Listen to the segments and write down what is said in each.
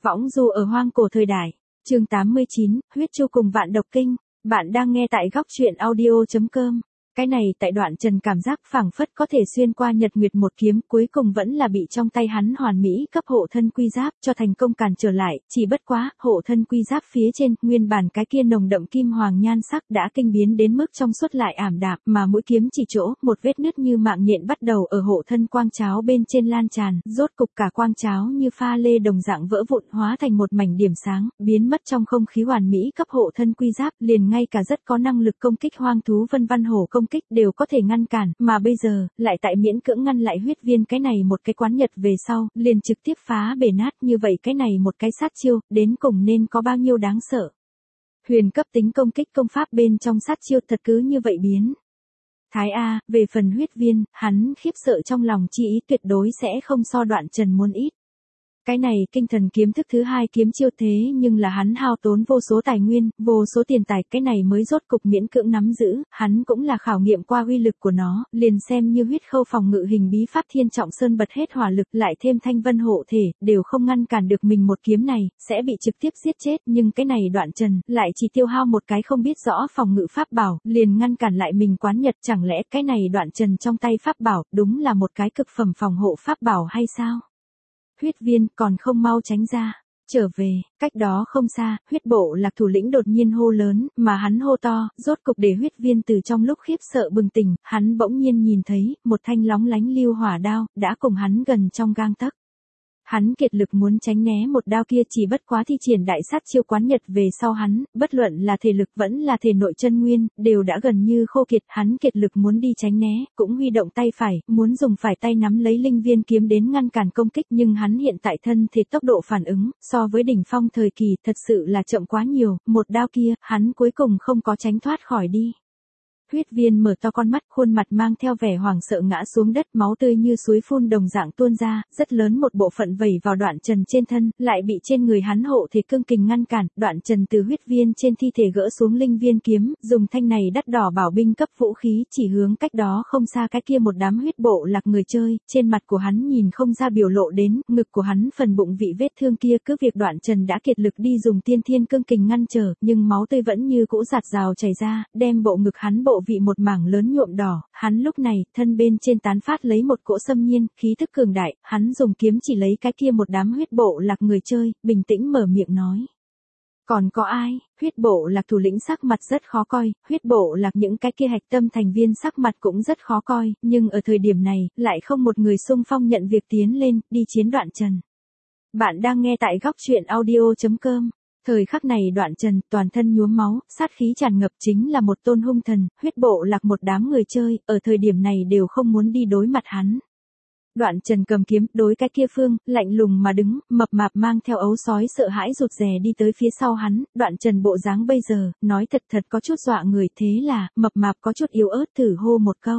Võng du ở hoang cổ thời đại. Chương 89, huyết chu cùng vạn độc kinh. Bạn đang nghe tại góc truyện audio.com. Cái này tại Đoạn Trần cảm giác phảng phất có thể xuyên qua nhật nguyệt một kiếm, cuối cùng vẫn là bị trong tay hắn hoàn mỹ cấp hộ thân quy giáp cho thành công cản trở lại, chỉ bất quá, hộ thân quy giáp phía trên, nguyên bản cái kia nồng đậm kim hoàng nhan sắc đã kinh biến đến mức trong suốt lại ảm đạm, mà mũi kiếm chỉ chỗ, một vết nứt như mạng nhện bắt đầu ở hộ thân quang cháo bên trên lan tràn, rốt cục cả quang cháo như pha lê đồng dạng vỡ vụn hóa thành một mảnh điểm sáng, biến mất trong không khí hoàn mỹ cấp hộ thân quy giáp, liền ngay cả rất có năng lực công kích hoang thú vân văn hổ công kích đều có thể ngăn cản, mà bây giờ, lại tại miễn cưỡng ngăn lại huyết viên cái này một cái quán nhật về sau, liền trực tiếp phá bể nát như vậy cái này một cái sát chiêu, đến cùng nên có bao nhiêu đáng sợ. Huyền cấp tính công kích công pháp bên trong sát chiêu thật cứ như vậy biến. Thái A, về phần huyết viên, hắn khiếp sợ trong lòng chi ý tuyệt đối sẽ không so Đoạn Trần muốn ít. Cái này kinh thần kiếm thức thứ hai kiếm chiêu thế nhưng là hắn hao tốn vô số tài nguyên, vô số tiền tài, cái này mới rốt cục miễn cưỡng nắm giữ, hắn cũng là khảo nghiệm qua uy lực của nó, liền xem như huyết khâu phòng ngự hình bí pháp thiên trọng sơn bật hết hỏa lực lại thêm thanh vân hộ thể, đều không ngăn cản được mình một kiếm này, sẽ bị trực tiếp giết chết, nhưng cái này Đoạn Trần, lại chỉ tiêu hao một cái không biết rõ phòng ngự pháp bảo, liền ngăn cản lại mình quán nhật, chẳng lẽ cái này Đoạn Trần trong tay pháp bảo, đúng là một cái cực phẩm phòng hộ pháp bảo hay sao? Huyết viên còn không mau tránh ra, trở về, cách đó không xa, huyết bộ lạc thủ lĩnh đột nhiên hô lớn, mà hắn hô to, rốt cục để huyết viên từ trong lúc khiếp sợ bừng tỉnh, hắn bỗng nhiên nhìn thấy, một thanh lóng lánh lưu hỏa đao, đã cùng hắn gần trong gang tấc. Hắn kiệt lực muốn tránh né một đao kia chỉ bất quá thi triển đại sát chiêu quán nhật về sau hắn, bất luận là thể lực vẫn là thể nội chân nguyên, đều đã gần như khô kiệt, hắn kiệt lực muốn đi tránh né, cũng huy động tay phải, muốn dùng phải tay nắm lấy linh viên kiếm đến ngăn cản công kích nhưng hắn hiện tại thân thể tốc độ phản ứng, so với đỉnh phong thời kỳ thật sự là chậm quá nhiều, một đao kia, hắn cuối cùng không có tránh thoát khỏi đi. Huyết viên mở to con mắt, khuôn mặt mang theo vẻ hoảng sợ ngã xuống đất, máu tươi như suối phun đồng dạng tuôn ra, rất lớn một bộ phận vẩy vào Đoạn Trần trên thân, lại bị trên người hắn hộ thể cương kình ngăn cản. Đoạn Trần từ huyết viên trên thi thể gỡ xuống linh viên kiếm, dùng thanh này đắt đỏ bảo binh cấp vũ khí, chỉ hướng cách đó không xa cái kia một đám huyết bộ lạc người chơi, trên mặt của hắn nhìn không ra biểu lộ đến, ngực của hắn phần bụng vị vết thương kia cứ việc Đoạn Trần đã kiệt lực đi dùng tiên thiên cương kình ngăn trở, nhưng máu tươi vẫn như cũ giạt rào chảy ra, đem bộ ngực hắn bộ vị một mảng lớn nhuộm đỏ, hắn lúc này, thân bên trên tán phát lấy một cỗ xâm nhiên, khí thức cường đại, hắn dùng kiếm chỉ lấy cái kia một đám huyết bộ lạc người chơi, bình tĩnh mở miệng nói. Còn có ai? Huyết bộ lạc thủ lĩnh sắc mặt rất khó coi, huyết bộ lạc những cái kia hạch tâm thành viên sắc mặt cũng rất khó coi, nhưng ở thời điểm này, lại không một người xung phong nhận việc tiến lên, đi chiến Đoạn Trần. Bạn đang nghe tại góc truyện audio.com. Thời khắc này Đoạn Trần toàn thân nhuốm máu, sát khí tràn ngập chính là một tôn hung thần, huyết bộ lạc một đám người chơi, ở thời điểm này đều không muốn đi đối mặt hắn. Đoạn Trần cầm kiếm, đối cái kia phương, lạnh lùng mà đứng, mập mạp mang theo ấu sói sợ hãi rụt rè đi tới phía sau hắn, Đoạn Trần bộ dáng bây giờ, nói thật thật có chút dọa người, thế là, mập mạp có chút yếu ớt thử hô một câu.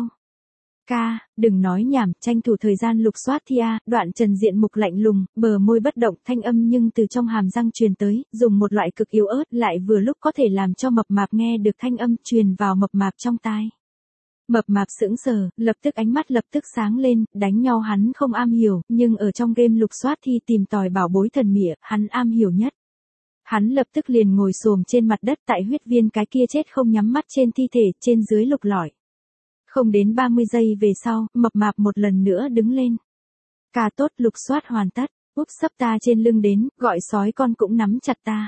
Ca, đừng nói nhảm, tranh thủ thời gian lục soát thi a. Đoạn Trần diện mục lạnh lùng, bờ môi bất động, thanh âm nhưng từ trong hàm răng truyền tới, dùng một loại cực yếu ớt, lại vừa lúc có thể làm cho mập mạp nghe được thanh âm truyền vào mập mạp trong tai. Mập mạp sững sờ, lập tức ánh mắt lập tức sáng lên, đánh nhau hắn không am hiểu, nhưng ở trong game lục soát thi tìm tòi bảo bối thần mịa, hắn am hiểu nhất. Hắn lập tức liền ngồi xổm trên mặt đất tại huyết viên cái kia chết không nhắm mắt trên thi thể, trên dưới lục lọi. Không đến 30 giây về sau, mập mạp một lần nữa đứng lên. Ca tốt, lục soát hoàn tất, úp sấp ta trên lưng đến, gọi sói con cũng nắm chặt ta.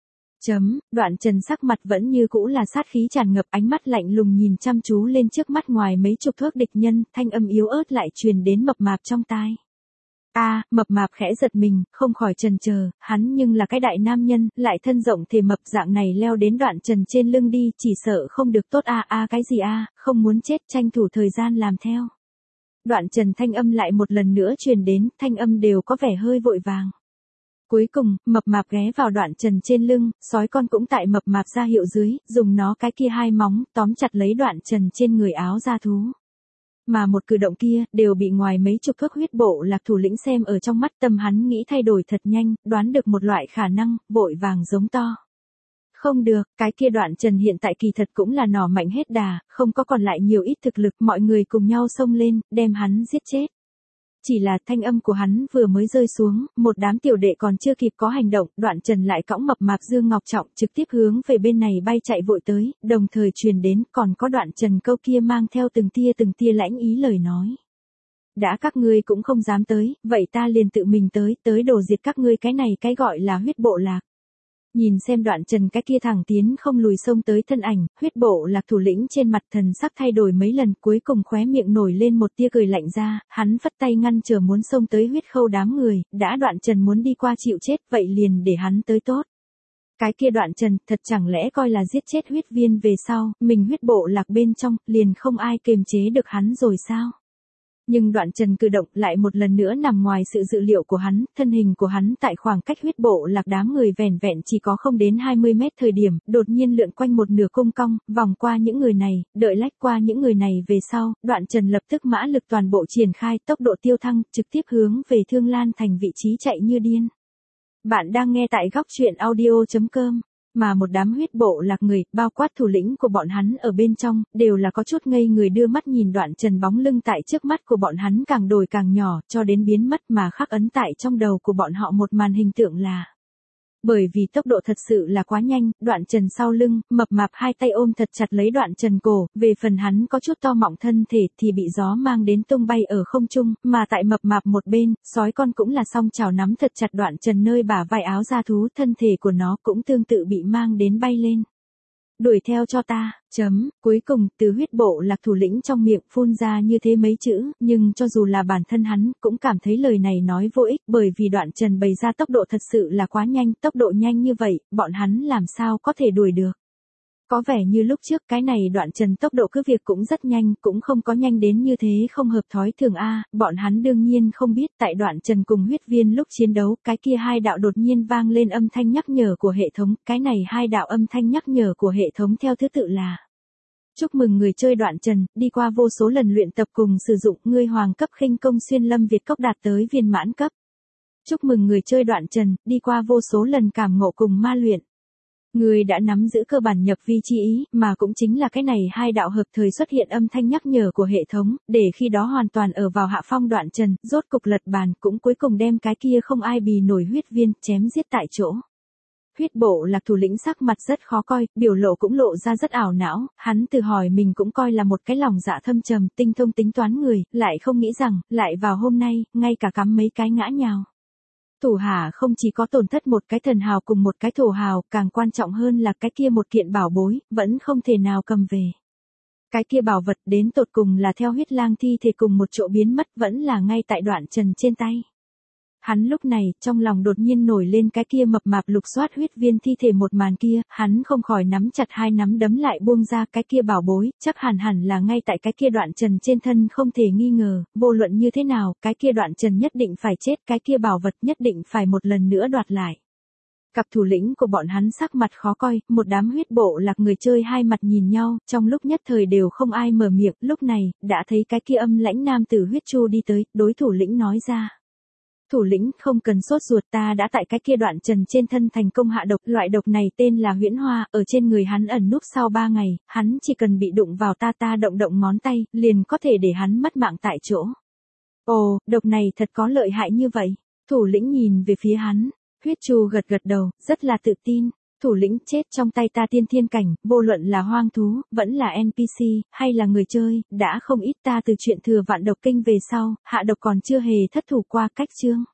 Đoạn Trần sắc mặt vẫn như cũ là sát khí tràn ngập, ánh mắt lạnh lùng nhìn chăm chú lên trước mắt ngoài mấy chục thước địch nhân, thanh âm yếu ớt lại truyền đến mập mạp trong tai. Mập mạp khẽ giật mình, không khỏi chần chờ, hắn nhưng là cái đại nam nhân, lại thân rộng thể mập dạng này leo đến Đoạn Trần trên lưng đi, chỉ sợ không được tốt cái gì không muốn chết, tranh thủ thời gian làm theo. Đoạn Trần thanh âm lại một lần nữa truyền đến, thanh âm đều có vẻ hơi vội vàng. Cuối cùng, mập mạp ghé vào Đoạn Trần trên lưng, sói con cũng tại mập mạp ra hiệu dưới, dùng nó cái kia hai móng, tóm chặt lấy Đoạn Trần trên người áo da thú. Mà một cử động kia, đều bị ngoài mấy chục thước huyết bộ lạc thủ lĩnh xem ở trong mắt, tâm hắn nghĩ thay đổi thật nhanh, đoán được một loại khả năng, vội vàng giống to. Không được, cái kia Đoạn Trần hiện tại kỳ thật cũng là nỏ mạnh hết đà, không có còn lại nhiều ít thực lực, mọi người cùng nhau xông lên, đem hắn giết chết. Chỉ là thanh âm của hắn vừa mới rơi xuống, một đám tiểu đệ còn chưa kịp có hành động, Đoạn Trần lại cõng mập mạp Dương Ngọc Trọng trực tiếp hướng về bên này bay chạy vội tới, đồng thời truyền đến còn có Đoạn Trần câu kia mang theo từng tia lãnh ý lời nói. Đã các ngươi cũng không dám tới, vậy ta liền tự mình tới đổ diệt các ngươi cái này cái gọi là huyết bộ lạc. Nhìn xem Đoạn Trần cái kia thẳng tiến không lùi xông tới thân ảnh, huyết bộ lạc thủ lĩnh trên mặt thần sắc thay đổi mấy lần, cuối cùng khóe miệng nổi lên một tia cười lạnh ra, hắn phất tay ngăn trở muốn xông tới huyết khâu đám người, đã Đoạn Trần muốn đi qua chịu chết, vậy liền để hắn tới tốt. Cái kia Đoạn Trần, thật chẳng lẽ coi là giết chết huyết viên về sau, mình huyết bộ lạc bên trong, liền không ai kiềm chế được hắn rồi sao? Nhưng Đoạn Trần cử động lại một lần nữa nằm ngoài sự dự liệu của hắn, thân hình của hắn tại khoảng cách huyết bộ lạc đám người vẻn vẹn chỉ có không đến 20 mét thời điểm, đột nhiên lượn quanh một nửa cung cong, vòng qua những người này, đợi lách qua những người này về sau, Đoạn Trần lập tức mã lực toàn bộ triển khai, tốc độ tiêu thăng, trực tiếp hướng về Thương Lan thành vị trí chạy như điên. Bạn đang nghe tại góc truyện audio.com. Mà một đám huyết bộ lạc người, bao quát thủ lĩnh của bọn hắn ở bên trong, đều là có chút ngây người đưa mắt nhìn Đoạn Trần bóng lưng tại trước mắt của bọn hắn càng đổi càng nhỏ, cho đến biến mất mà khắc ấn tại trong đầu của bọn họ một màn hình tượng là. Bởi vì tốc độ thật sự là quá nhanh, Đoạn Trần sau lưng, mập mạp hai tay ôm thật chặt lấy Đoạn Trần cổ, về phần hắn có chút to mọng thân thể thì bị gió mang đến tung bay ở không trung, mà tại mập mạp một bên, sói con cũng là song chảo nắm thật chặt Đoạn Trần nơi bả vai áo da thú, thân thể của nó cũng tương tự bị mang đến bay lên. Đuổi theo cho ta, cuối cùng, từ huyết bộ lạc thủ lĩnh trong miệng phun ra như thế mấy chữ, nhưng cho dù là bản thân hắn, cũng cảm thấy lời này nói vô ích, bởi vì Đoạn Trần bày ra tốc độ thật sự là quá nhanh, tốc độ nhanh như vậy, bọn hắn làm sao có thể đuổi được. Có vẻ như lúc trước cái này Đoạn Trần tốc độ cứ việc cũng rất nhanh, cũng không có nhanh đến như thế không hợp thói thường bọn hắn đương nhiên không biết tại Đoạn Trần cùng huyết viên lúc chiến đấu, cái kia hai đạo đột nhiên vang lên âm thanh nhắc nhở của hệ thống, cái này hai đạo âm thanh nhắc nhở của hệ thống theo thứ tự là: chúc mừng người chơi Đoạn Trần, đi qua vô số lần luyện tập cùng sử dụng, ngươi hoàng cấp khinh công xuyên lâm Việt cốc đạt tới viên mãn cấp. Chúc mừng người chơi Đoạn Trần, đi qua vô số lần cảm ngộ cùng ma luyện. Người đã nắm giữ cơ bản nhập vi chi ý, mà cũng chính là cái này hai đạo hợp thời xuất hiện âm thanh nhắc nhở của hệ thống, để khi đó hoàn toàn ở vào hạ phong Đoạn Trần, rốt cục lật bàn, cũng cuối cùng đem cái kia không ai bì nổi huyết viên, chém giết tại chỗ. Huyết bộ lạc thủ lĩnh sắc mặt rất khó coi, biểu lộ cũng lộ ra rất ảo não, hắn tự hỏi mình cũng coi là một cái lòng dạ thâm trầm, tinh thông tính toán người, lại không nghĩ rằng, lại vào hôm nay, ngay cả cắm mấy cái ngã nhào. Thủ hạ không chỉ có tổn thất một cái thần hào cùng một cái thổ hào, càng quan trọng hơn là cái kia một kiện bảo bối, vẫn không thể nào cầm về. Cái kia bảo vật đến tột cùng là theo huyết lang thi thể cùng một chỗ biến mất, vẫn là ngay tại Đoạn Trần trên tay. Hắn lúc này, trong lòng đột nhiên nổi lên cái kia mập mạp lục soát huyết viên thi thể một màn kia, hắn không khỏi nắm chặt hai nắm đấm lại buông ra cái kia bảo bối, chắc hẳn là ngay tại cái kia Đoạn Trần trên thân không thể nghi ngờ, vô luận như thế nào, cái kia Đoạn Trần nhất định phải chết, cái kia bảo vật nhất định phải một lần nữa đoạt lại. Cặp thủ lĩnh của bọn hắn sắc mặt khó coi, một đám huyết bộ lạc người chơi hai mặt nhìn nhau, trong lúc nhất thời đều không ai mở miệng, lúc này, đã thấy cái kia âm lãnh nam tử huyết chu đi tới, đối thủ lĩnh nói ra. Thủ lĩnh không cần sốt ruột, ta đã tại cái kia Đoạn Trần trên thân thành công hạ độc, loại độc này tên là huyễn hoa, ở trên người hắn ẩn núp sau 3 ngày, hắn chỉ cần bị đụng vào ta động ngón tay, liền có thể để hắn mất mạng tại chỗ. Ồ, độc này thật có lợi hại như vậy. Thủ lĩnh nhìn về phía hắn, huyết chu gật đầu, rất là tự tin. Thủ lĩnh chết trong tay ta tiên thiên cảnh, vô luận là hoang thú, vẫn là NPC, hay là người chơi, đã không ít ta từ chuyện thừa vạn độc kinh về sau, hạ độc còn chưa hề thất thủ qua cách chương.